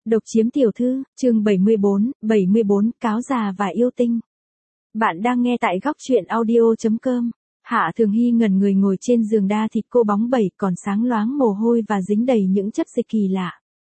Độc chiếm tiểu thư, chương 74, cáo già và yêu tinh. Bạn đang nghe tại góc truyện audio.com. Hạ Thường Hy ngẩn người ngồi trên giường đa thịt cô bóng bẩy còn sáng loáng mồ hôi và dính đầy những chất dịch kỳ lạ.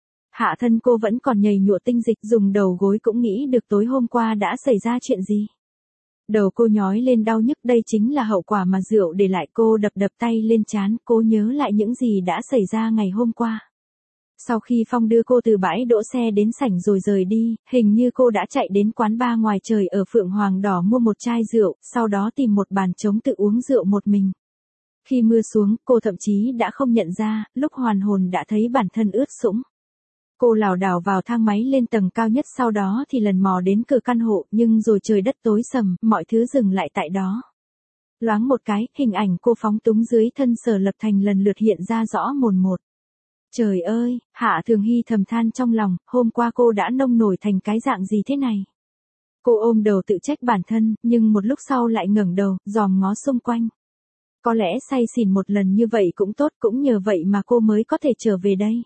Hạ thân cô vẫn còn nhầy nhụa tinh dịch, dùng đầu gối cũng nghĩ được tối hôm qua đã xảy ra chuyện gì. Đầu cô nhói lên đau nhức, đây chính là hậu quả mà rượu để lại. Cô đập tay lên trán, cô nhớ lại những gì đã xảy ra ngày hôm qua. Sau khi Phong đưa cô từ bãi đỗ xe đến sảnh rồi rời đi, hình như cô đã chạy đến quán bar ngoài trời ở Phượng Hoàng Đỏ mua một chai rượu, sau đó tìm một bàn trống tự uống rượu một mình. Khi mưa xuống, cô thậm chí đã không nhận ra, lúc hoàn hồn đã thấy bản thân ướt sũng. Cô lảo đảo vào thang máy lên tầng cao nhất, sau đó thì lần mò đến cửa căn hộ, nhưng rồi trời đất tối sầm, mọi thứ dừng lại tại đó. Loáng một cái, hình ảnh cô phóng túng dưới thân Sở Lập Thành lần lượt hiện ra rõ mồn một. Trời ơi, Hạ Thường Hy thầm than trong lòng, hôm qua cô đã nông nổi thành cái dạng gì thế này. Cô ôm đầu tự trách bản thân, nhưng một lúc sau lại ngẩng đầu, dòm ngó xung quanh. Có lẽ say xỉn một lần như vậy cũng tốt, cũng nhờ vậy mà cô mới có thể trở về đây.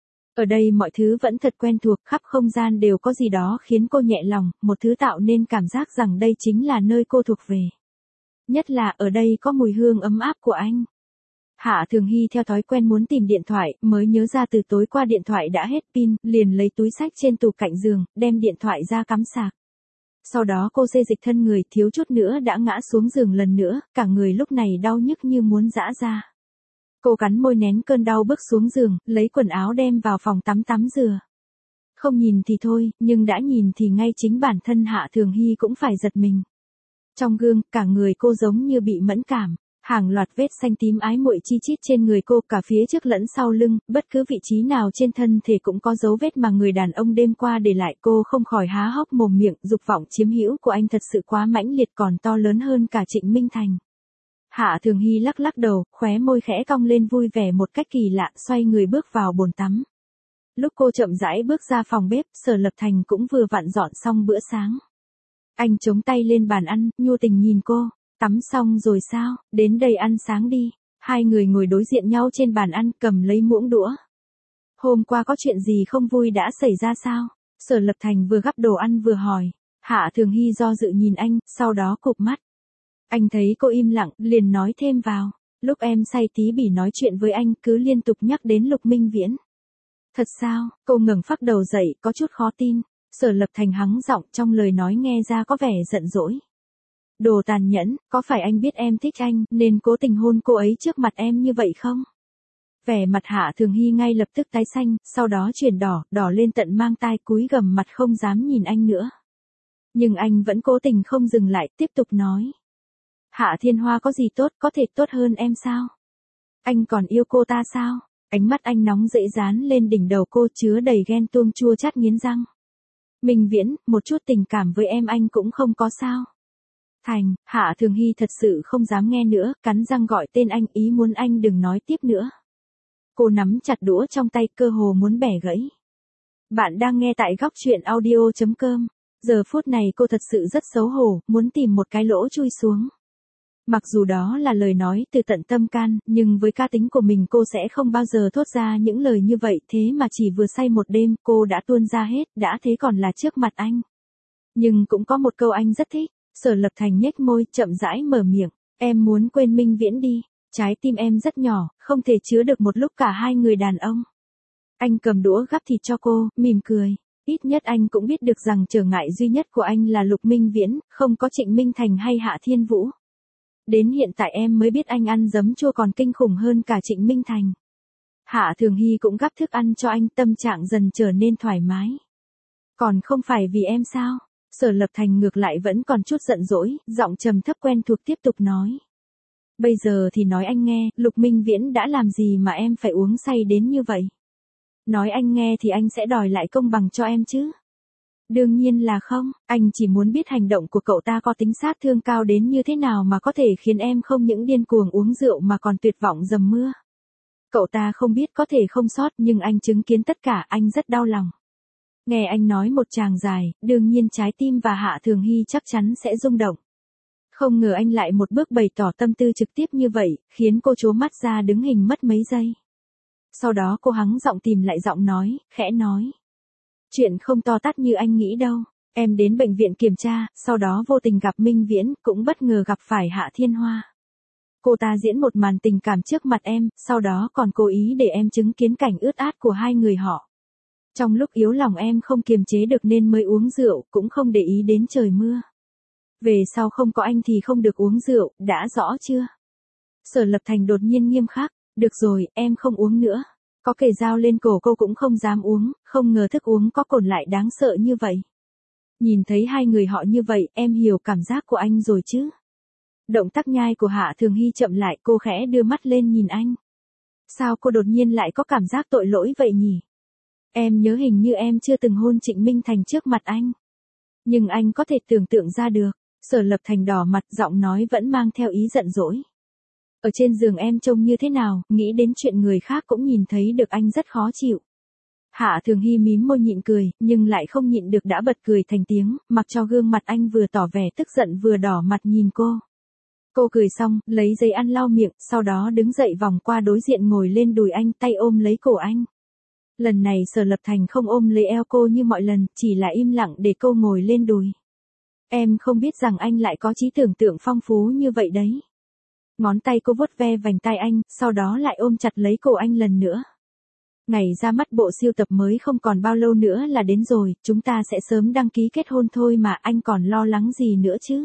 Ở đây mọi thứ vẫn thật quen thuộc, khắp không gian đều có gì đó khiến cô nhẹ lòng, một thứ tạo nên cảm giác rằng đây chính là nơi cô thuộc về. Nhất là ở đây có mùi hương ấm áp của anh. Hạ Thường Hy theo thói quen muốn tìm điện thoại, mới nhớ ra từ tối qua điện thoại đã hết pin, liền lấy túi xách trên tủ cạnh giường, đem điện thoại ra cắm sạc. Sau đó cô xê dịch thân người, thiếu chút nữa đã ngã xuống giường lần nữa, cả người lúc này đau nhức như muốn giã ra. Cô cắn môi nén cơn đau bước xuống giường, lấy quần áo đem vào phòng tắm rửa. Không nhìn thì thôi, nhưng đã nhìn thì ngay chính bản thân Hạ Thường Hy cũng phải giật mình. Trong gương, cả người cô giống như bị mẫn cảm. Hàng loạt vết xanh tím ái muội chi chít trên người cô, cả phía trước lẫn sau lưng, bất cứ vị trí nào trên thân thể cũng có dấu vết mà người đàn ông đêm qua để lại. Cô không khỏi há hốc mồm miệng, dục vọng chiếm hữu của anh thật sự quá mãnh liệt, còn to lớn hơn cả Trịnh Minh Thành. Hạ Thường Hy lắc đầu, khóe môi khẽ cong lên vui vẻ một cách kỳ lạ, xoay người bước vào bồn tắm. Lúc cô chậm rãi bước ra phòng bếp, Sở Lập Thành cũng vừa vặn dọn xong bữa sáng. Anh chống tay lên bàn ăn, nhu tình nhìn cô. Tắm xong rồi sao, đến đây ăn sáng đi. Hai người ngồi đối diện nhau trên bàn ăn, cầm lấy muỗng đũa. Hôm qua có chuyện gì không vui đã xảy ra sao? Sở Lập Thành vừa gắp đồ ăn vừa hỏi. Hạ Thường Hy do dự nhìn anh, sau đó cụp mắt. Anh thấy cô im lặng, liền nói thêm vào. Lúc em say tí bỉ nói chuyện với anh, cứ liên tục nhắc đến Lục Minh Viễn. Thật sao? Cô ngẩng phác đầu dậy, có chút khó tin. Sở Lập Thành hắng giọng, trong lời nói nghe ra có vẻ giận dỗi. Đồ tàn nhẫn, có phải anh biết em thích anh, nên cố tình hôn cô ấy trước mặt em như vậy không? Vẻ mặt Hạ Thường Hy ngay lập tức tái xanh, sau đó chuyển đỏ lên tận mang tai, cúi gằm mặt không dám nhìn anh nữa. Nhưng anh vẫn cố tình không dừng lại, tiếp tục nói. Hạ Thiên Hoa có gì tốt, có thể tốt hơn em sao? Anh còn yêu cô ta sao? Ánh mắt anh nóng dễ dán lên đỉnh đầu cô, chứa đầy ghen tuông chua chát nghiến răng. Minh Viễn, một chút tình cảm với em anh cũng không có sao? Thành, Hạ Thường Hy thật sự không dám nghe nữa, cắn răng gọi tên anh, ý muốn anh đừng nói tiếp nữa. Cô nắm chặt đũa trong tay, cơ hồ muốn bẻ gãy. Bạn đang nghe tại góc truyện audio.com. Giờ phút này cô thật sự rất xấu hổ, muốn tìm một cái lỗ chui xuống. Mặc dù đó là lời nói từ tận tâm can, nhưng với cá tính của mình cô sẽ không bao giờ thốt ra những lời như vậy, thế mà chỉ vừa say một đêm, cô đã tuôn ra hết, đã thế còn là trước mặt anh. Nhưng cũng có một câu anh rất thích. Sở Lập Thành nhếch môi, chậm rãi mở miệng. Em muốn quên Minh Viễn đi. Trái tim em rất nhỏ, không thể chứa được một lúc cả hai người đàn ông. Anh cầm đũa gắp thịt cho cô, mỉm cười. Ít nhất anh cũng biết được rằng trở ngại duy nhất của anh là Lục Minh Viễn, không có Trịnh Minh Thành hay Hạ Thiên Vũ. Đến hiện tại em mới biết anh ăn giấm chua còn kinh khủng hơn cả Trịnh Minh Thành. Hạ Thường Hy cũng gắp thức ăn cho anh, tâm trạng dần trở nên thoải mái. Còn không phải vì em sao? Sở Lập Thành ngược lại vẫn còn chút giận dỗi, giọng trầm thấp quen thuộc tiếp tục nói. Bây giờ thì nói anh nghe, Lục Minh Viễn đã làm gì mà em phải uống say đến như vậy? Nói anh nghe thì anh sẽ đòi lại công bằng cho em chứ? Đương nhiên là không, anh chỉ muốn biết hành động của cậu ta có tính sát thương cao đến như thế nào mà có thể khiến em không những điên cuồng uống rượu mà còn tuyệt vọng dầm mưa. Cậu ta không biết có thể không sót, nhưng anh chứng kiến tất cả, anh rất đau lòng. Nghe anh nói một tràng dài, đương nhiên trái tim và Hạ Thường Hy chắc chắn sẽ rung động. Không ngờ anh lại một bước bày tỏ tâm tư trực tiếp như vậy, khiến cô trố mắt ra đứng hình mất mấy giây. Sau đó cô hắng giọng tìm lại giọng nói, khẽ nói. Chuyện không to tát như anh nghĩ đâu. Em đến bệnh viện kiểm tra, sau đó vô tình gặp Minh Viễn, cũng bất ngờ gặp phải Hạ Thiên Hoa. Cô ta diễn một màn tình cảm trước mặt em, sau đó còn cố ý để em chứng kiến cảnh ướt át của hai người họ. Trong lúc yếu lòng em không kiềm chế được nên mới uống rượu, cũng không để ý đến trời mưa. Về sau không có anh thì không được uống rượu, đã rõ chưa? Sở Lập Thành đột nhiên nghiêm khắc, được rồi, em không uống nữa. Có kề dao lên cổ cô cũng không dám uống, không ngờ thức uống có cồn lại đáng sợ như vậy. Nhìn thấy hai người họ như vậy, em hiểu cảm giác của anh rồi chứ? Động tác nhai của Hạ Thường Hy chậm lại, cô khẽ đưa mắt lên nhìn anh. Sao cô đột nhiên lại có cảm giác tội lỗi vậy nhỉ? Em nhớ hình như em chưa từng hôn Trịnh Minh Thành trước mặt anh. Nhưng anh có thể tưởng tượng ra được. Sở Lập Thành đỏ mặt, giọng nói vẫn mang theo ý giận dỗi. Ở trên giường em trông như thế nào, nghĩ đến chuyện người khác cũng nhìn thấy được anh rất khó chịu. Hạ Thường Hy mím môi nhịn cười, nhưng lại không nhịn được đã bật cười thành tiếng, mặc cho gương mặt anh vừa tỏ vẻ tức giận vừa đỏ mặt nhìn cô. Cô cười xong, lấy giấy ăn lau miệng, sau đó đứng dậy vòng qua đối diện ngồi lên đùi anh, tay ôm lấy cổ anh. Lần này Sở Lập Thành không ôm lấy eo cô như mọi lần, chỉ là im lặng để cô ngồi lên đùi. Em không biết rằng anh lại có trí tưởng tượng phong phú như vậy đấy. Ngón tay cô vuốt ve vành tai anh, sau đó lại ôm chặt lấy cổ anh lần nữa. Ngày ra mắt bộ sưu tập mới không còn bao lâu nữa là đến rồi, chúng ta sẽ sớm đăng ký kết hôn thôi mà, anh còn lo lắng gì nữa chứ?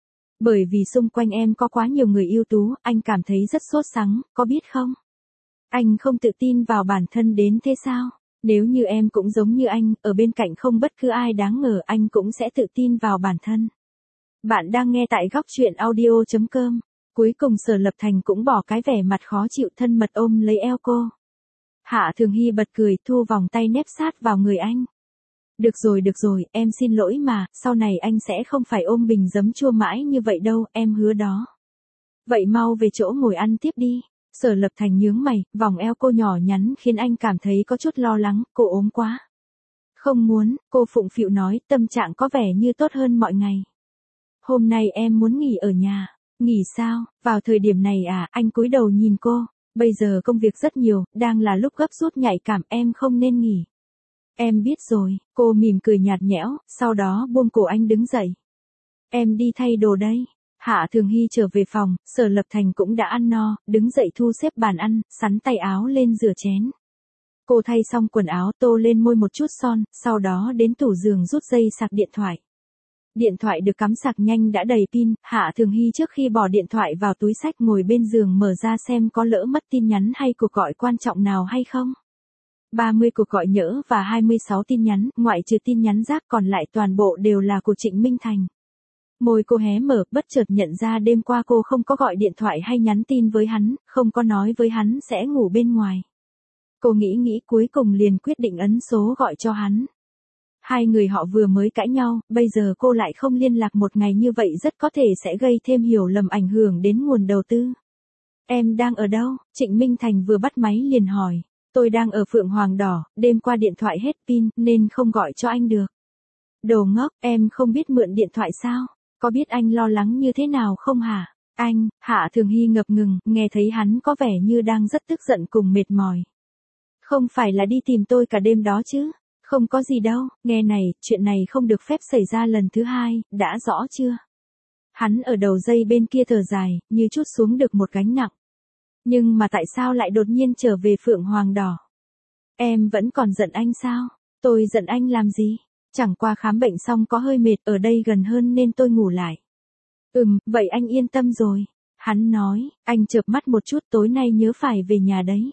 Bởi vì xung quanh em có quá nhiều người ưu tú, anh cảm thấy rất sốt sắng, có biết không? Anh không tự tin vào bản thân đến thế sao? Nếu như em cũng giống như anh, ở bên cạnh không bất cứ ai đáng ngờ, anh cũng sẽ tự tin vào bản thân. Bạn đang nghe tại góc truyện audio.com. Cuối cùng Sở Lập Thành cũng bỏ cái vẻ mặt khó chịu, thân mật ôm lấy eo cô. Hạ Thường Hy bật cười, thu vòng tay nép sát vào người anh. Được rồi, em xin lỗi mà, sau này anh sẽ không phải ôm bình giấm chua mãi như vậy đâu, em hứa đó. Vậy mau về chỗ ngồi ăn tiếp đi. Sở Lập Thành nhướng mày, vòng eo cô nhỏ nhắn khiến anh cảm thấy có chút lo lắng, cô ốm quá. Không muốn, cô phụng phịu nói, tâm trạng có vẻ như tốt hơn mọi ngày. Hôm nay em muốn nghỉ ở nhà. Nghỉ sao? Vào thời điểm này à? Anh cúi đầu nhìn cô. Bây giờ công việc rất nhiều, đang là lúc gấp rút nhạy cảm, em không nên nghỉ. Em biết rồi, cô mỉm cười nhạt nhẽo, sau đó buông cổ anh đứng dậy. Em đi thay đồ đây. Hạ Thường Hy trở về phòng, Sở Lập Thành cũng đã ăn no, đứng dậy thu xếp bàn ăn, sắn tay áo lên rửa chén. Cô thay xong quần áo, tô lên môi một chút son, sau đó đến tủ giường rút dây sạc điện thoại. Điện thoại được cắm sạc nhanh đã đầy pin, Hạ Thường Hy trước khi bỏ điện thoại vào túi xách ngồi bên giường mở ra xem có lỡ mất tin nhắn hay cuộc gọi quan trọng nào hay không. 30 cuộc gọi nhỡ và 26 tin nhắn, ngoại trừ tin nhắn rác còn lại toàn bộ đều là của Trịnh Minh Thành. Môi cô hé mở, bất chợt nhận ra đêm qua cô không có gọi điện thoại hay nhắn tin với hắn, không có nói với hắn sẽ ngủ bên ngoài. Cô nghĩ cuối cùng liền quyết định ấn số gọi cho hắn. Hai người họ vừa mới cãi nhau, bây giờ cô lại không liên lạc một ngày như vậy rất có thể sẽ gây thêm hiểu lầm, ảnh hưởng đến nguồn đầu tư. Em đang ở đâu? Trịnh Minh Thành vừa bắt máy liền hỏi. Tôi đang ở Phượng Hoàng Đỏ, đêm qua điện thoại hết pin nên không gọi cho anh được. Đồ ngốc, em không biết mượn điện thoại sao? Có biết anh lo lắng như thế nào không hả? Anh, Hạ Thường Hy ngập ngừng, nghe thấy hắn có vẻ như đang rất tức giận cùng mệt mỏi. Không phải là đi tìm tôi cả đêm đó chứ? Không có gì đâu, nghe này, chuyện này không được phép xảy ra lần thứ hai, đã rõ chưa? Hắn ở đầu dây bên kia thở dài, như trút xuống được một gánh nặng. Nhưng mà tại sao lại đột nhiên trở về Phượng Hoàng Đỏ? Em vẫn còn giận anh sao? Tôi giận anh làm gì? Chẳng qua khám bệnh xong có hơi mệt, ở đây gần hơn nên tôi ngủ lại. Vậy anh yên tâm rồi. Hắn nói, anh chợp mắt một chút, tối nay nhớ phải về nhà đấy.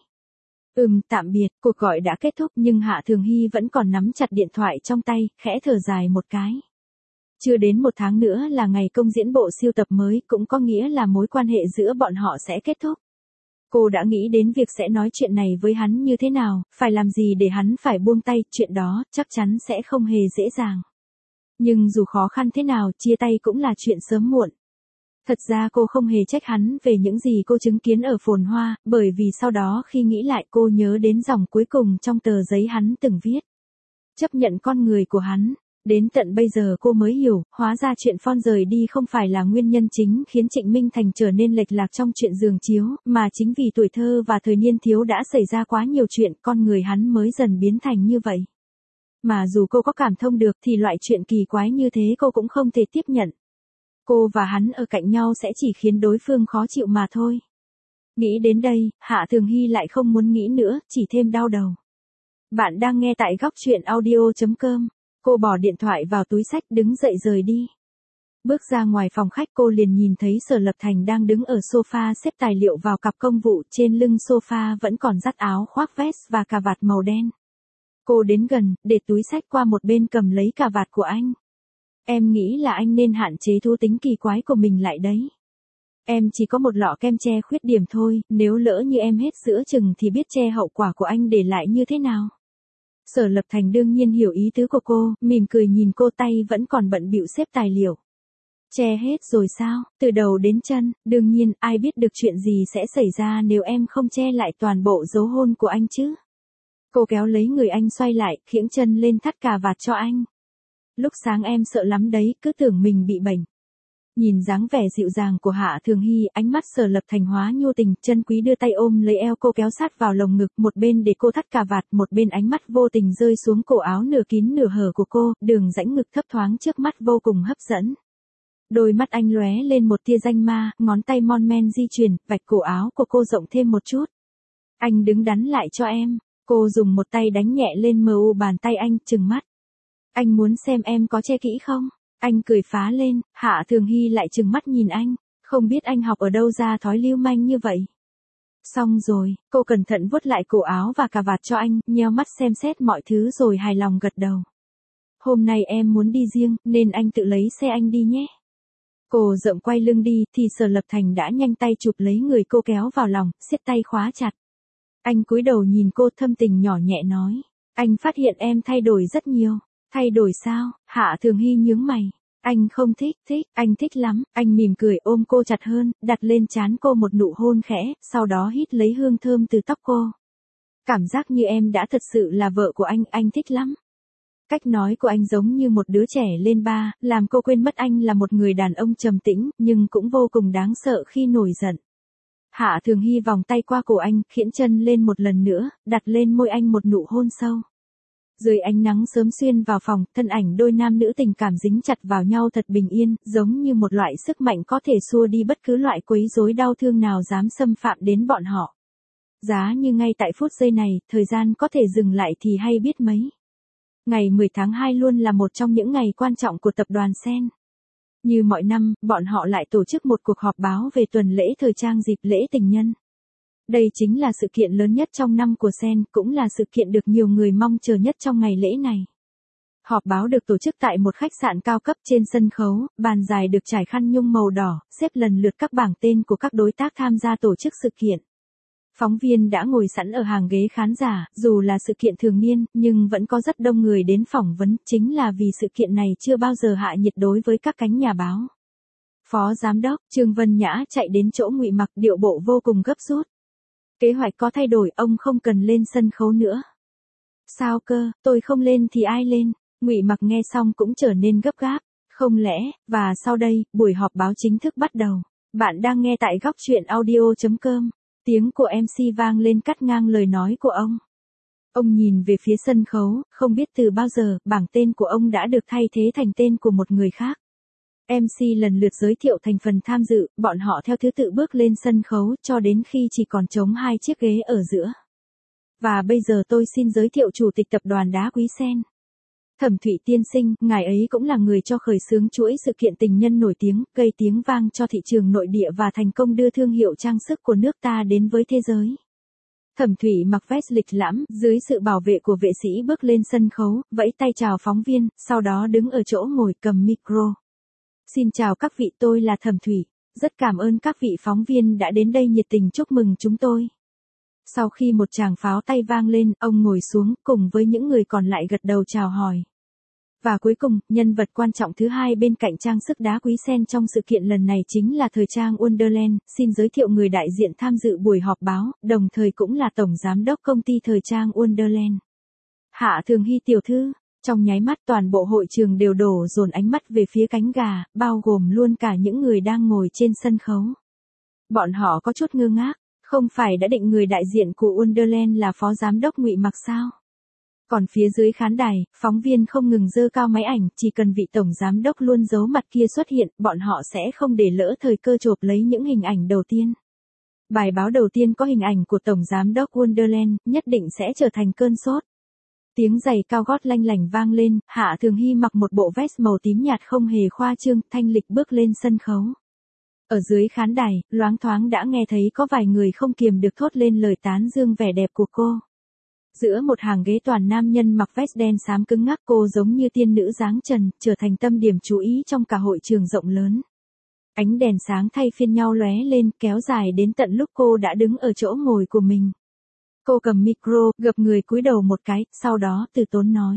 Tạm biệt, cuộc gọi đã kết thúc nhưng Hạ Thường Hy vẫn còn nắm chặt điện thoại trong tay, khẽ thở dài một cái. Chưa đến một tháng nữa là ngày công diễn bộ sưu tập mới, cũng có nghĩa là mối quan hệ giữa bọn họ sẽ kết thúc. Cô đã nghĩ đến việc sẽ nói chuyện này với hắn như thế nào, phải làm gì để hắn phải buông tay, chuyện đó chắc chắn sẽ không hề dễ dàng. Nhưng dù khó khăn thế nào, chia tay cũng là chuyện sớm muộn. Thật ra cô không hề trách hắn về những gì cô chứng kiến ở Phồn Hoa, bởi vì sau đó khi nghĩ lại cô nhớ đến dòng cuối cùng trong tờ giấy hắn từng viết. Chấp nhận con người của hắn. Đến tận bây giờ cô mới hiểu, hóa ra chuyện Phong rời đi không phải là nguyên nhân chính khiến Trịnh Minh Thành trở nên lệch lạc trong chuyện giường chiếu, mà chính vì tuổi thơ và thời niên thiếu đã xảy ra quá nhiều chuyện, con người hắn mới dần biến thành như vậy. Mà dù cô có cảm thông được thì loại chuyện kỳ quái như thế cô cũng không thể tiếp nhận. Cô và hắn ở cạnh nhau sẽ chỉ khiến đối phương khó chịu mà thôi. Nghĩ đến đây, Hạ Thường Hy lại không muốn nghĩ nữa, chỉ thêm đau đầu. Bạn đang nghe tại góc chuyện audio.com. Cô bỏ điện thoại vào túi xách đứng dậy rời đi. Bước ra ngoài phòng khách cô liền nhìn thấy Sở Lập Thành đang đứng ở sofa xếp tài liệu vào cặp công vụ, trên lưng sofa vẫn còn dắt áo khoác vest và cà vạt màu đen. Cô đến gần, để túi xách qua một bên cầm lấy cà vạt của anh. Em nghĩ là anh nên hạn chế thú tính kỳ quái của mình lại đấy. Em chỉ có một lọ kem che khuyết điểm thôi, nếu lỡ như em hết giữa chừng thì biết che hậu quả của anh để lại như thế nào. Sở Lập Thành đương nhiên hiểu ý tứ của cô, mỉm cười nhìn cô, tay vẫn còn bận bịu xếp tài liệu. Che hết rồi sao, từ đầu đến chân, đương nhiên ai biết được chuyện gì sẽ xảy ra nếu em không che lại toàn bộ dấu hôn của anh chứ. Cô kéo lấy người anh xoay lại, khiễng chân lên thắt cà vạt cho anh. Lúc sáng em sợ lắm đấy, cứ tưởng mình bị bệnh. Nhìn dáng vẻ dịu dàng của Hạ Thường Hy, ánh mắt Sở Lập Thành hóa nhu tình, Chân Quý đưa tay ôm lấy eo cô kéo sát vào lồng ngực, một bên để cô thắt cà vạt, một bên ánh mắt vô tình rơi xuống cổ áo nửa kín nửa hở của cô, đường rãnh ngực thấp thoáng trước mắt vô cùng hấp dẫn. Đôi mắt anh lóe lên một tia danh ma, ngón tay mon men di chuyển, vạch cổ áo của cô rộng thêm một chút. Anh đứng đắn lại cho em. Cô dùng một tay đánh nhẹ lên mu bàn tay anh, trừng mắt. Anh muốn xem em có che kỹ không? Anh cười phá lên, Hạ Thường Hy lại trừng mắt nhìn anh, không biết anh học ở đâu ra thói lưu manh như vậy. Xong rồi, cô cẩn thận vuốt lại cổ áo và cà vạt cho anh, nheo mắt xem xét mọi thứ rồi hài lòng gật đầu. Hôm nay em muốn đi riêng, nên anh tự lấy xe anh đi nhé. Cô rộng quay lưng đi, thì Sở Lập Thành đã nhanh tay chụp lấy người cô kéo vào lòng, siết tay khóa chặt. Anh cúi đầu nhìn cô, thâm tình nhỏ nhẹ nói. Anh phát hiện em thay đổi rất nhiều. Thay đổi sao? Hạ Thường Hy nhướng mày. Anh không thích, anh thích lắm. Anh mỉm cười ôm cô chặt hơn, đặt lên trán cô một nụ hôn khẽ, sau đó hít lấy hương thơm từ tóc cô. Cảm giác như em đã thật sự là vợ của anh thích lắm. Cách nói của anh giống như một đứa trẻ lên ba, làm cô quên mất anh là một người đàn ông trầm tĩnh, nhưng cũng vô cùng đáng sợ khi nổi giận. Hạ Thường Hy vòng tay qua cổ anh, khiễng chân lên một lần nữa, đặt lên môi anh một nụ hôn sâu. Dưới ánh nắng sớm xuyên vào phòng, thân ảnh đôi nam nữ tình cảm dính chặt vào nhau thật bình yên, giống như một loại sức mạnh có thể xua đi bất cứ loại quấy rối đau thương nào dám xâm phạm đến bọn họ. Giá như ngay tại phút giây này, thời gian có thể dừng lại thì hay biết mấy. Ngày 10 tháng 2 luôn là một trong những ngày quan trọng của tập đoàn Sen. Như mọi năm, bọn họ lại tổ chức một cuộc họp báo về tuần lễ thời trang dịp lễ tình nhân. Đây chính là sự kiện lớn nhất trong năm của Sen, cũng là sự kiện được nhiều người mong chờ nhất trong ngày lễ này. Họp báo được tổ chức tại một khách sạn cao cấp, trên sân khấu, bàn dài được trải khăn nhung màu đỏ, xếp lần lượt các bảng tên của các đối tác tham gia tổ chức sự kiện. Phóng viên đã ngồi sẵn ở hàng ghế khán giả, dù là sự kiện thường niên, nhưng vẫn có rất đông người đến phỏng vấn, chính là vì sự kiện này chưa bao giờ hạ nhiệt đối với các cánh nhà báo. Phó Giám đốc Trương Vân Nhã chạy đến chỗ Ngụy Mặc, điệu bộ vô cùng gấp rút. Kế hoạch có thay đổi, ông không cần lên sân khấu nữa. Sao cơ, tôi không lên thì ai lên? Ngụy Mặc nghe xong cũng trở nên gấp gáp. Không lẽ, và sau đây, buổi họp báo chính thức bắt đầu. Bạn đang nghe tại góc chuyện audio.com. Tiếng của MC vang lên cắt ngang lời nói của ông. Ông nhìn về phía sân khấu, không biết từ bao giờ, bảng tên của ông đã được thay thế thành tên của một người khác. MC lần lượt giới thiệu thành phần tham dự, bọn họ theo thứ tự bước lên sân khấu, cho đến khi chỉ còn trống 2 chiếc ghế ở giữa. Và bây giờ tôi xin giới thiệu Chủ tịch Tập đoàn Đá Quý Sen. Thẩm Thụy tiên sinh, ngài ấy cũng là người cho khởi xướng chuỗi sự kiện tình nhân nổi tiếng, gây tiếng vang cho thị trường nội địa và thành công đưa thương hiệu trang sức của nước ta đến với thế giới. Thẩm Thụy mặc vest lịch lãm, dưới sự bảo vệ của vệ sĩ bước lên sân khấu, vẫy tay chào phóng viên, sau đó đứng ở chỗ ngồi cầm micro. Xin chào các vị, tôi là Thẩm Thụy. Rất cảm ơn các vị phóng viên đã đến đây nhiệt tình chúc mừng chúng tôi. Sau khi một tràng pháo tay vang lên, ông ngồi xuống, cùng với những người còn lại gật đầu chào hỏi. Và cuối cùng, nhân vật quan trọng thứ hai bên cạnh trang sức đá quý sen trong sự kiện lần này chính là thời trang Wonderland. Xin giới thiệu người đại diện tham dự buổi họp báo, đồng thời cũng là tổng giám đốc công ty thời trang Wonderland. Hạ Thường Hy tiểu thư. Trong nháy mắt toàn bộ hội trường đều đổ dồn ánh mắt về phía cánh gà, bao gồm luôn cả những người đang ngồi trên sân khấu. Bọn họ có chút ngơ ngác, không phải đã định người đại diện của Wonderland là phó giám đốc Ngụy Mặc sao? Còn phía dưới khán đài, phóng viên không ngừng giơ cao máy ảnh, chỉ cần vị tổng giám đốc luôn giấu mặt kia xuất hiện, bọn họ sẽ không để lỡ thời cơ chộp lấy những hình ảnh đầu tiên. Bài báo đầu tiên có hình ảnh của tổng giám đốc Wonderland, nhất định sẽ trở thành cơn sốt. Tiếng giày cao gót lanh lảnh vang lên, Hạ Thường Hy mặc một bộ vest màu tím nhạt không hề khoa trương, thanh lịch bước lên sân khấu. Ở dưới khán đài, loáng thoáng đã nghe thấy có vài người không kiềm được thốt lên lời tán dương vẻ đẹp của cô. Giữa một hàng ghế toàn nam nhân mặc vest đen xám cứng ngắc, cô giống như tiên nữ dáng trần, trở thành tâm điểm chú ý trong cả hội trường rộng lớn. Ánh đèn sáng thay phiên nhau lóe lên, kéo dài đến tận lúc cô đã đứng ở chỗ ngồi của mình. Cô cầm micro, gập người cúi đầu một cái, sau đó từ tốn nói.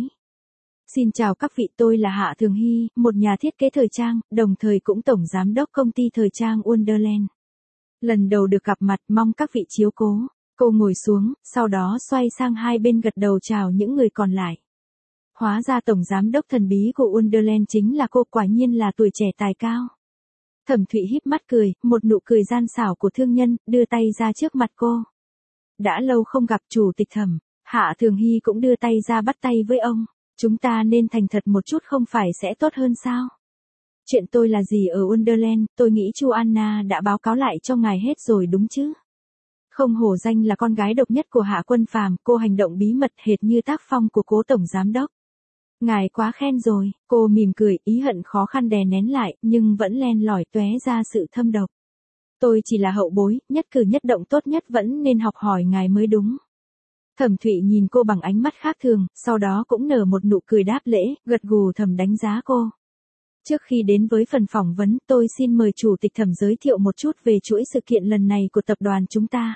Xin chào các vị, tôi là Hạ Thường Hy, một nhà thiết kế thời trang, đồng thời cũng tổng giám đốc công ty thời trang Wonderland. Lần đầu được gặp mặt, mong các vị chiếu cố. Cô ngồi xuống, sau đó xoay sang hai bên gật đầu chào những người còn lại. Hóa ra tổng giám đốc thần bí của Wonderland chính là cô, quả nhiên là tuổi trẻ tài cao. Thẩm Thụy híp mắt cười, một nụ cười gian xảo của thương nhân, đưa tay ra trước mặt cô. Đã lâu không gặp chủ tịch Thẩm, Hạ Thường Hy cũng đưa tay ra bắt tay với ông. Chúng ta nên thành thật một chút không phải sẽ tốt hơn sao? Chuyện tôi là gì ở Wonderland, tôi nghĩ chu Anna đã báo cáo lại cho ngài hết rồi đúng chứ? Không hổ danh là con gái độc nhất của Hạ Quân Phàm, cô hành động bí mật hệt như tác phong của cố tổng giám đốc. Ngài quá khen rồi, cô mỉm cười, ý hận khó khăn đè nén lại, nhưng vẫn len lỏi tóe ra sự thâm độc. Tôi chỉ là hậu bối, nhất cử nhất động tốt nhất vẫn nên học hỏi ngài mới đúng. Thẩm Thụy nhìn cô bằng ánh mắt khác thường, sau đó cũng nở một nụ cười đáp lễ, gật gù thầm đánh giá cô. Trước khi đến với phần phỏng vấn, tôi xin mời chủ tịch Thẩm giới thiệu một chút về chuỗi sự kiện lần này của tập đoàn chúng ta.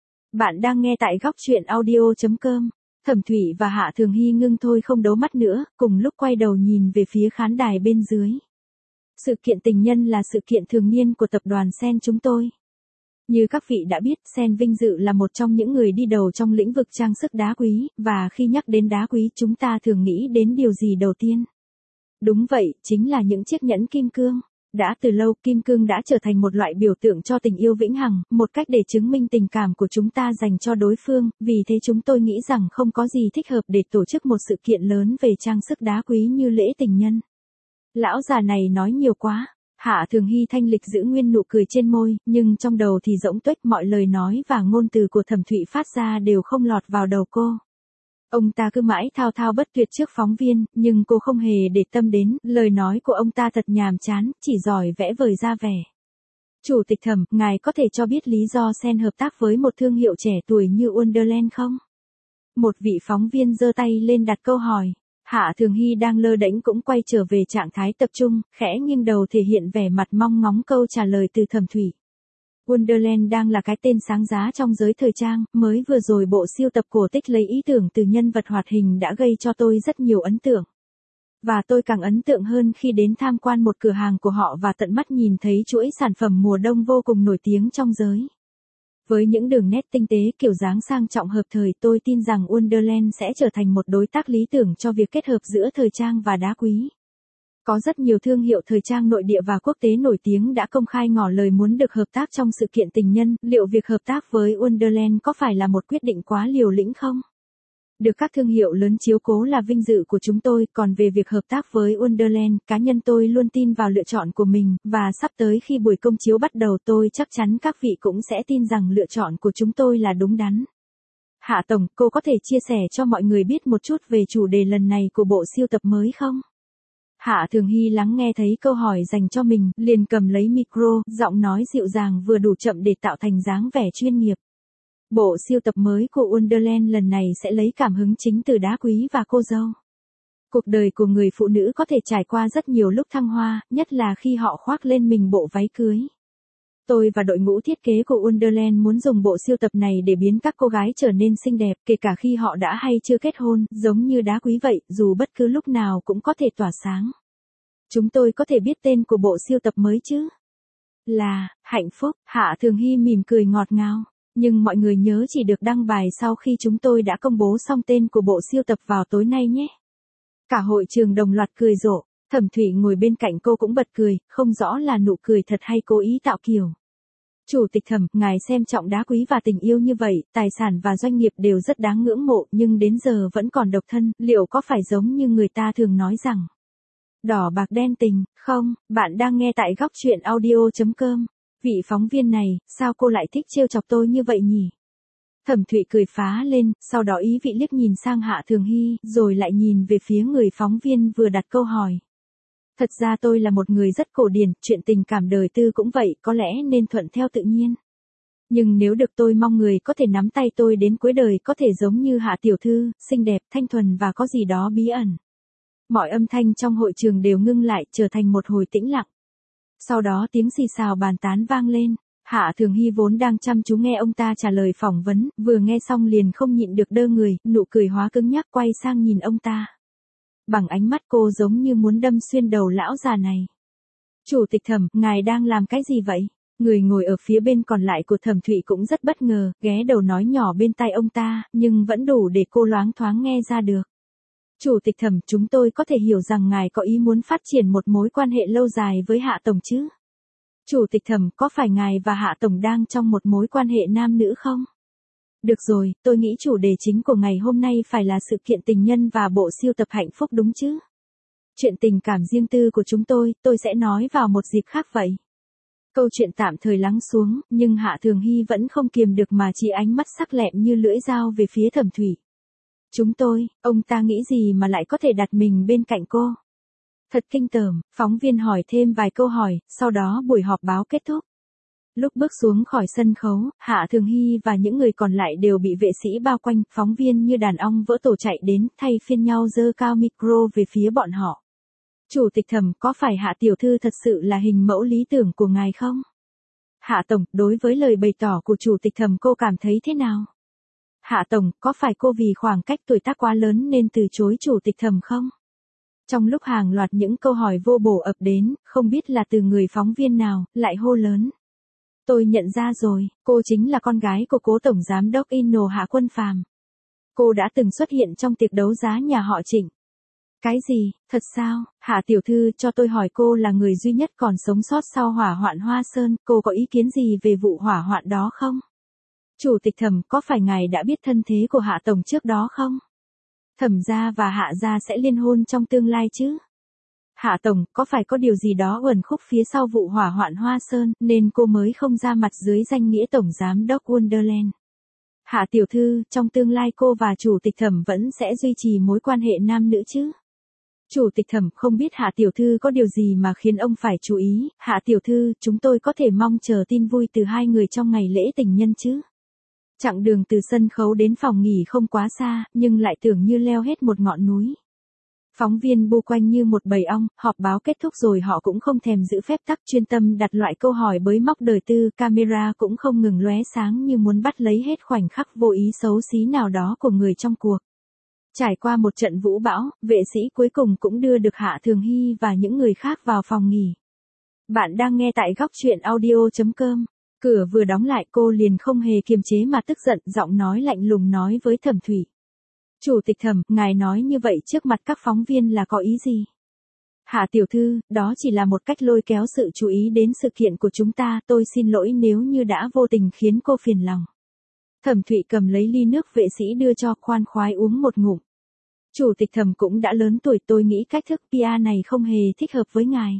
Bạn đang nghe tại góc truyện audio.com. Thẩm Thụy và Hạ Thường Hy ngưng thôi không đấu mắt nữa, cùng lúc quay đầu nhìn về phía khán đài bên dưới. Sự kiện tình nhân là sự kiện thường niên của tập đoàn Sen chúng tôi. Như các vị đã biết, Sen vinh dự là một trong những người đi đầu trong lĩnh vực trang sức đá quý, và khi nhắc đến đá quý chúng ta thường nghĩ đến điều gì đầu tiên? Đúng vậy, chính là những chiếc nhẫn kim cương. Đã từ lâu, kim cương đã trở thành một loại biểu tượng cho tình yêu vĩnh hằng, một cách để chứng minh tình cảm của chúng ta dành cho đối phương, vì thế chúng tôi nghĩ rằng không có gì thích hợp để tổ chức một sự kiện lớn về trang sức đá quý như lễ tình nhân. Lão già này nói nhiều quá. Hạ Thường Hy thanh lịch giữ nguyên nụ cười trên môi, nhưng trong đầu thì rỗng tuếch, mọi lời nói và ngôn từ của Thẩm Thụy phát ra đều không lọt vào đầu cô. Ông ta cứ mãi thao thao bất tuyệt trước phóng viên, nhưng cô không hề để tâm đến, lời nói của ông ta thật nhàm chán, chỉ giỏi vẽ vời ra vẻ. Chủ tịch Thẩm, ngài có thể cho biết lý do Sen hợp tác với một thương hiệu trẻ tuổi như Wonderland không? Một vị phóng viên giơ tay lên đặt câu hỏi. Hạ Thường Hy đang lơ đễnh cũng quay trở về trạng thái tập trung, khẽ nghiêng đầu thể hiện vẻ mặt mong ngóng câu trả lời từ Thẩm Thụy. Wonderland đang là cái tên sáng giá trong giới thời trang, mới vừa rồi bộ siêu tập cổ tích lấy ý tưởng từ nhân vật hoạt hình đã gây cho tôi rất nhiều ấn tượng. Và tôi càng ấn tượng hơn khi đến tham quan một cửa hàng của họ và tận mắt nhìn thấy chuỗi sản phẩm mùa đông vô cùng nổi tiếng trong giới. Với những đường nét tinh tế kiểu dáng sang trọng hợp thời, tôi tin rằng Wonderland sẽ trở thành một đối tác lý tưởng cho việc kết hợp giữa thời trang và đá quý. Có rất nhiều thương hiệu thời trang nội địa và quốc tế nổi tiếng đã công khai ngỏ lời muốn được hợp tác trong sự kiện tình nhân, liệu việc hợp tác với Wonderland có phải là một quyết định quá liều lĩnh không? Được các thương hiệu lớn chiếu cố là vinh dự của chúng tôi, còn về việc hợp tác với Wonderland, cá nhân tôi luôn tin vào lựa chọn của mình, và sắp tới khi buổi công chiếu bắt đầu tôi chắc chắn các vị cũng sẽ tin rằng lựa chọn của chúng tôi là đúng đắn. Hạ Tổng, cô có thể chia sẻ cho mọi người biết một chút về chủ đề lần này của bộ siêu tập mới không? Hạ Thường Hy lắng nghe thấy câu hỏi dành cho mình, liền cầm lấy micro, giọng nói dịu dàng vừa đủ chậm để tạo thành dáng vẻ chuyên nghiệp. Bộ siêu tập mới của Wonderland lần này sẽ lấy cảm hứng chính từ đá quý và cô dâu. Cuộc đời của người phụ nữ có thể trải qua rất nhiều lúc thăng hoa, nhất là khi họ khoác lên mình bộ váy cưới. Tôi và đội ngũ thiết kế của Wonderland muốn dùng bộ siêu tập này để biến các cô gái trở nên xinh đẹp, kể cả khi họ đã hay chưa kết hôn, giống như đá quý vậy, dù bất cứ lúc nào cũng có thể tỏa sáng. Chúng tôi có thể biết tên của bộ siêu tập mới chứ? Là, hạnh phúc. Hạ Thường Hy mỉm cười ngọt ngào. Nhưng mọi người nhớ chỉ được đăng bài sau khi chúng tôi đã công bố xong tên của bộ siêu tập vào tối nay nhé. Cả hội trường đồng loạt cười rộ. Thẩm Thụy ngồi bên cạnh cô cũng bật cười, không rõ là nụ cười thật hay cố ý tạo kiểu. Chủ tịch Thẩm, ngài xem trọng đá quý và tình yêu như vậy, tài sản và doanh nghiệp đều rất đáng ngưỡng mộ nhưng đến giờ vẫn còn độc thân, liệu có phải giống như người ta thường nói rằng đỏ bạc đen tình, không? Bạn đang nghe tại góc truyện audio.com. Vị phóng viên này, sao cô lại thích trêu chọc tôi như vậy nhỉ? Thẩm Thụy cười phá lên, sau đó ý vị liếc nhìn sang Hạ Thường Hy, rồi lại nhìn về phía người phóng viên vừa đặt câu hỏi. Thật ra tôi là một người rất cổ điển, chuyện tình cảm đời tư cũng vậy, có lẽ nên thuận theo tự nhiên. Nhưng nếu được tôi mong người có thể nắm tay tôi đến cuối đời có thể giống như Hạ tiểu thư, xinh đẹp, thanh thuần và có gì đó bí ẩn. Mọi âm thanh trong hội trường đều ngưng lại, trở thành một hồi tĩnh lặng. Sau đó tiếng xì xào bàn tán vang lên. Hạ Thường Hy vốn đang chăm chú nghe ông ta trả lời phỏng vấn, vừa nghe xong liền không nhịn được đơ người, nụ cười hóa cứng nhắc quay sang nhìn ông ta. Bằng ánh mắt cô giống như muốn đâm xuyên đầu lão già này. Chủ tịch Thẩm, ngài đang làm cái gì vậy? Người ngồi ở phía bên còn lại của Thẩm Thụy cũng rất bất ngờ, ghé đầu nói nhỏ bên tai ông ta, nhưng vẫn đủ để cô loáng thoáng nghe ra được. Chủ tịch Thẩm, chúng tôi có thể hiểu rằng ngài có ý muốn phát triển một mối quan hệ lâu dài với Hạ Tổng chứ? Chủ tịch Thẩm, có phải ngài và Hạ Tổng đang trong một mối quan hệ nam nữ không? Được rồi, tôi nghĩ chủ đề chính của ngày hôm nay phải là sự kiện tình nhân và bộ sưu tập hạnh phúc đúng chứ? Chuyện tình cảm riêng tư của chúng tôi sẽ nói vào một dịp khác vậy. Câu chuyện tạm thời lắng xuống, nhưng Hạ Thường Hy vẫn không kiềm được mà chỉ ánh mắt sắc lẹm như lưỡi dao về phía Thẩm Thụy. Ông ta nghĩ gì mà lại có thể đặt mình bên cạnh cô? Thật kinh tởm, phóng viên hỏi thêm vài câu hỏi, sau đó buổi họp báo kết thúc. Lúc bước xuống khỏi sân khấu, Hạ Thường Hy và những người còn lại đều bị vệ sĩ bao quanh, phóng viên như đàn ong vỡ tổ chạy đến, thay phiên nhau giơ cao micro về phía bọn họ. Chủ tịch Thẩm, có phải Hạ tiểu thư thật sự là hình mẫu lý tưởng của ngài không? Hạ Tổng, đối với lời bày tỏ của Chủ tịch Thẩm cô cảm thấy thế nào? Hạ Tổng, có phải cô vì khoảng cách tuổi tác quá lớn nên từ chối Chủ tịch Thẩm không? Trong lúc hàng loạt những câu hỏi vô bổ ập đến, không biết là từ người phóng viên nào, lại hô lớn. Tôi nhận ra rồi, cô chính là con gái của cố tổng giám đốc Inno Hạ Quân Phàm. Cô đã từng xuất hiện trong tiệc đấu giá nhà họ Trịnh. Cái gì, thật sao? Hạ tiểu thư, cho tôi hỏi, cô là người duy nhất còn sống sót sau hỏa hoạn Hoa Sơn, cô có ý kiến gì về vụ hỏa hoạn đó không? Chủ tịch Thẩm, có phải ngài đã biết thân thế của Hạ Tổng trước đó không? Thẩm gia và Hạ gia sẽ liên hôn trong tương lai chứ? Hạ Tổng, có phải có điều gì đó uẩn khúc phía sau vụ hỏa hoạn Hoa Sơn, nên cô mới không ra mặt dưới danh nghĩa Tổng Giám đốc Wonderland? Hạ tiểu thư, trong tương lai cô và Chủ tịch Thẩm vẫn sẽ duy trì mối quan hệ nam nữ chứ? Chủ tịch Thẩm, không biết Hạ tiểu thư có điều gì mà khiến ông phải chú ý? Hạ tiểu thư, chúng tôi có thể mong chờ tin vui từ hai người trong ngày lễ tình nhân chứ? Chặng đường từ sân khấu đến phòng nghỉ không quá xa, nhưng lại tưởng như leo hết một ngọn núi. Phóng viên bu quanh như một bầy ong, họp báo kết thúc rồi họ cũng không thèm giữ phép tắc chuyên tâm đặt loại câu hỏi bới móc đời tư, camera cũng không ngừng lóe sáng như muốn bắt lấy hết khoảnh khắc vô ý xấu xí nào đó của người trong cuộc. Trải qua một trận vũ bão, vệ sĩ cuối cùng cũng đưa được Hạ Thường Hy và những người khác vào phòng nghỉ. Bạn đang nghe tại góc truyện audio.com. Cửa vừa đóng lại cô liền không hề kiềm chế mà tức giận, giọng nói lạnh lùng nói với Thẩm Thụy. Chủ tịch Thẩm, ngài nói như vậy trước mặt các phóng viên là có ý gì? Hạ tiểu thư, đó chỉ là một cách lôi kéo sự chú ý đến sự kiện của chúng ta, tôi xin lỗi nếu như đã vô tình khiến cô phiền lòng. Thẩm Thụy cầm lấy ly nước vệ sĩ đưa cho, khoan khoái uống một ngụm. Chủ tịch Thẩm cũng đã lớn tuổi, tôi nghĩ cách thức PR này không hề thích hợp với ngài.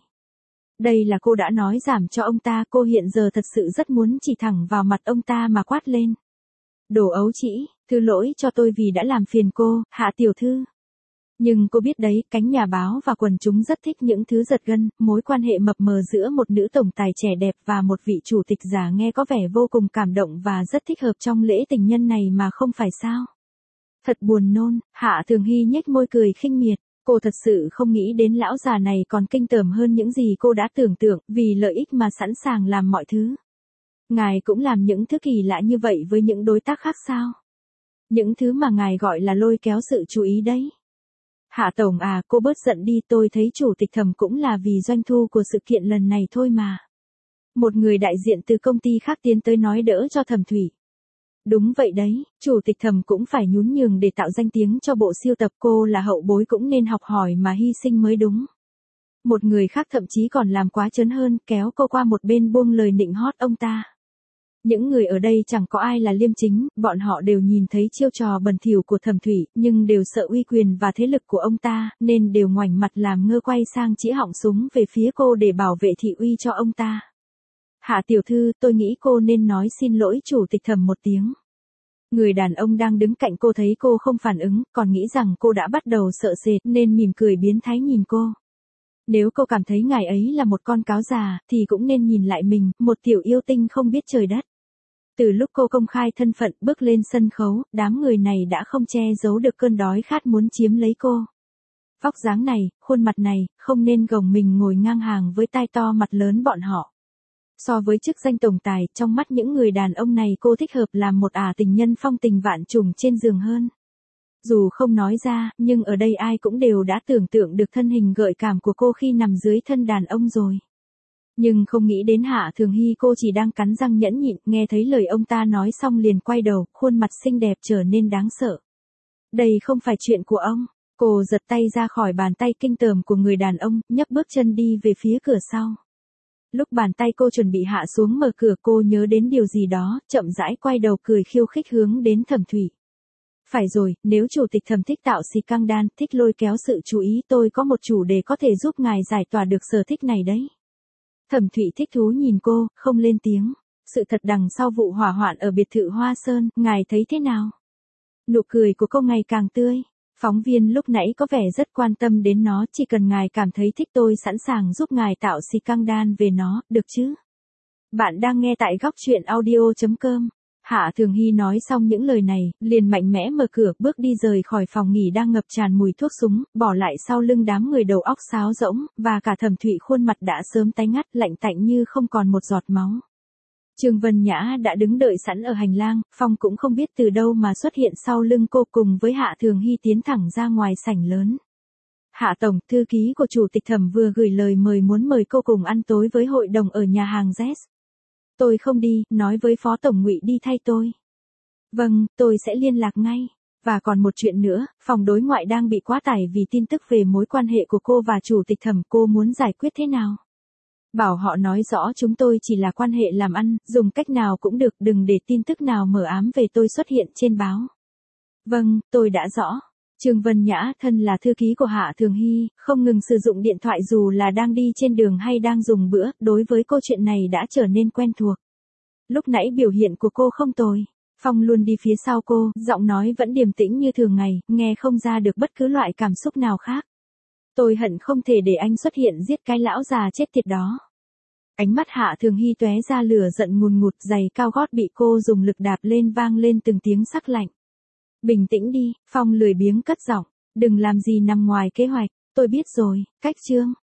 Đây là cô đã nói giảm cho ông ta, cô hiện giờ thật sự rất muốn chỉ thẳng vào mặt ông ta mà quát lên. Đồ ấu trĩ, thứ lỗi cho tôi vì đã làm phiền cô, Hạ tiểu thư. Nhưng cô biết đấy, cánh nhà báo và quần chúng rất thích những thứ giật gân, mối quan hệ mập mờ giữa một nữ tổng tài trẻ đẹp và một vị chủ tịch già nghe có vẻ vô cùng cảm động và rất thích hợp trong lễ tình nhân này mà không phải sao? Thật buồn nôn, Hạ Thường Hy nhếch môi cười khinh miệt. Cô thật sự không nghĩ đến lão già này còn kinh tởm hơn những gì cô đã tưởng tượng, vì lợi ích mà sẵn sàng làm mọi thứ. Ngài cũng làm những thứ kỳ lạ như vậy với những đối tác khác sao? Những thứ mà ngài gọi là lôi kéo sự chú ý đấy. Hạ Tổng à, cô bớt giận đi, tôi thấy Chủ tịch Thẩm cũng là vì doanh thu của sự kiện lần này thôi mà. Một người đại diện từ công ty khác tiến tới nói đỡ cho Thẩm Thụy. Đúng vậy đấy, Chủ tịch Thẩm cũng phải nhún nhường để tạo danh tiếng cho bộ sưu tập, cô là hậu bối cũng nên học hỏi mà hy sinh mới đúng. Một người khác thậm chí còn làm quá trớn hơn, kéo cô qua một bên buông lời nịnh hót ông ta. Những người ở đây chẳng có ai là liêm chính, bọn họ đều nhìn thấy chiêu trò bẩn thỉu của Thẩm Thủy, nhưng đều sợ uy quyền và thế lực của ông ta, nên đều ngoảnh mặt làm ngơ quay sang chĩa họng súng về phía cô để bảo vệ thị uy cho ông ta. Hạ tiểu thư, tôi nghĩ cô nên nói xin lỗi chủ tịch Thẩm một tiếng. Người đàn ông đang đứng cạnh cô thấy cô không phản ứng, còn nghĩ rằng cô đã bắt đầu sợ sệt nên mỉm cười biến thái nhìn cô. Nếu cô cảm thấy ngài ấy là một con cáo già, thì cũng nên nhìn lại mình, một tiểu yêu tinh không biết trời đất. Từ lúc cô công khai thân phận bước lên sân khấu, đám người này đã không che giấu được cơn đói khát muốn chiếm lấy cô. Vóc dáng này, khuôn mặt này, không nên gồng mình ngồi ngang hàng với tai to mặt lớn bọn họ. So với chức danh tổng tài, trong mắt những người đàn ông này cô thích hợp làm một tình nhân phong tình vạn trùng trên giường hơn. Dù không nói ra, nhưng ở đây ai cũng đều đã tưởng tượng được thân hình gợi cảm của cô khi nằm dưới thân đàn ông rồi. Nhưng không nghĩ đến Hạ Thường Hy, cô chỉ đang cắn răng nhẫn nhịn, nghe thấy lời ông ta nói xong liền quay đầu, khuôn mặt xinh đẹp trở nên đáng sợ. Đây không phải chuyện của ông. Cô giật tay ra khỏi bàn tay kinh tởm của người đàn ông, nhấc bước chân đi về phía cửa sau. Lúc bàn tay cô chuẩn bị hạ xuống mở cửa, cô nhớ đến điều gì đó, chậm rãi quay đầu cười khiêu khích hướng đến Thẩm Thủy. Phải rồi, nếu chủ tịch Thẩm thích tạo xì căng đan, thích lôi kéo sự chú ý, tôi có một chủ đề có thể giúp ngài giải tỏa được sở thích này đấy. Thẩm Thủy thích thú nhìn cô, không lên tiếng. Sự thật đằng sau vụ hỏa hoạn ở biệt thự Hoa Sơn, ngài thấy thế nào? Nụ cười của cô ngày càng tươi. Phóng viên lúc nãy có vẻ rất quan tâm đến nó, chỉ cần ngài cảm thấy thích tôi sẵn sàng giúp ngài tạo xì căng đan về nó, được chứ? Bạn đang nghe tại góc truyện audio.com. Hạ Thường Hy nói xong những lời này, liền mạnh mẽ mở cửa, bước đi rời khỏi phòng nghỉ đang ngập tràn mùi thuốc súng, bỏ lại sau lưng đám người đầu óc sáo rỗng, và cả Thẩm Thụy khuôn mặt đã sớm tái ngắt, lạnh tạnh như không còn một giọt máu. Trương Vân Nhã đã đứng đợi sẵn ở hành lang, Phong cũng không biết từ đâu mà xuất hiện sau lưng cô, cùng với Hạ Thường Hy tiến thẳng ra ngoài sảnh lớn. Hạ tổng, thư ký của chủ tịch Thẩm vừa gửi lời mời muốn mời cô cùng ăn tối với hội đồng ở nhà hàng Z. Tôi không đi, nói với Phó Tổng Ngụy đi thay tôi. Vâng, tôi sẽ liên lạc ngay. Và còn một chuyện nữa, phòng đối ngoại đang bị quá tải vì tin tức về mối quan hệ của cô và chủ tịch Thẩm, cô muốn giải quyết thế nào? Bảo họ nói rõ chúng tôi chỉ là quan hệ làm ăn, dùng cách nào cũng được, đừng để tin tức nào mờ ám về tôi xuất hiện trên báo. Vâng, tôi đã rõ. Trương Vân Nhã, thân là thư ký của Hạ Thường Hy, không ngừng sử dụng điện thoại dù là đang đi trên đường hay đang dùng bữa, đối với câu chuyện này đã trở nên quen thuộc. Lúc nãy biểu hiện của cô không tồi. Phong luôn đi phía sau cô, giọng nói vẫn điềm tĩnh như thường ngày, nghe không ra được bất cứ loại cảm xúc nào khác. Tôi hận không thể để anh xuất hiện giết cái lão già chết tiệt đó. Ánh mắt Hạ Thường Hy tóe ra lửa giận ngùn ngụt, giày cao gót bị cô dùng lực đạp lên vang lên từng tiếng sắc lạnh. Bình tĩnh đi, Phong lười biếng cất giọng, đừng làm gì nằm ngoài kế hoạch, tôi biết rồi, cách chương.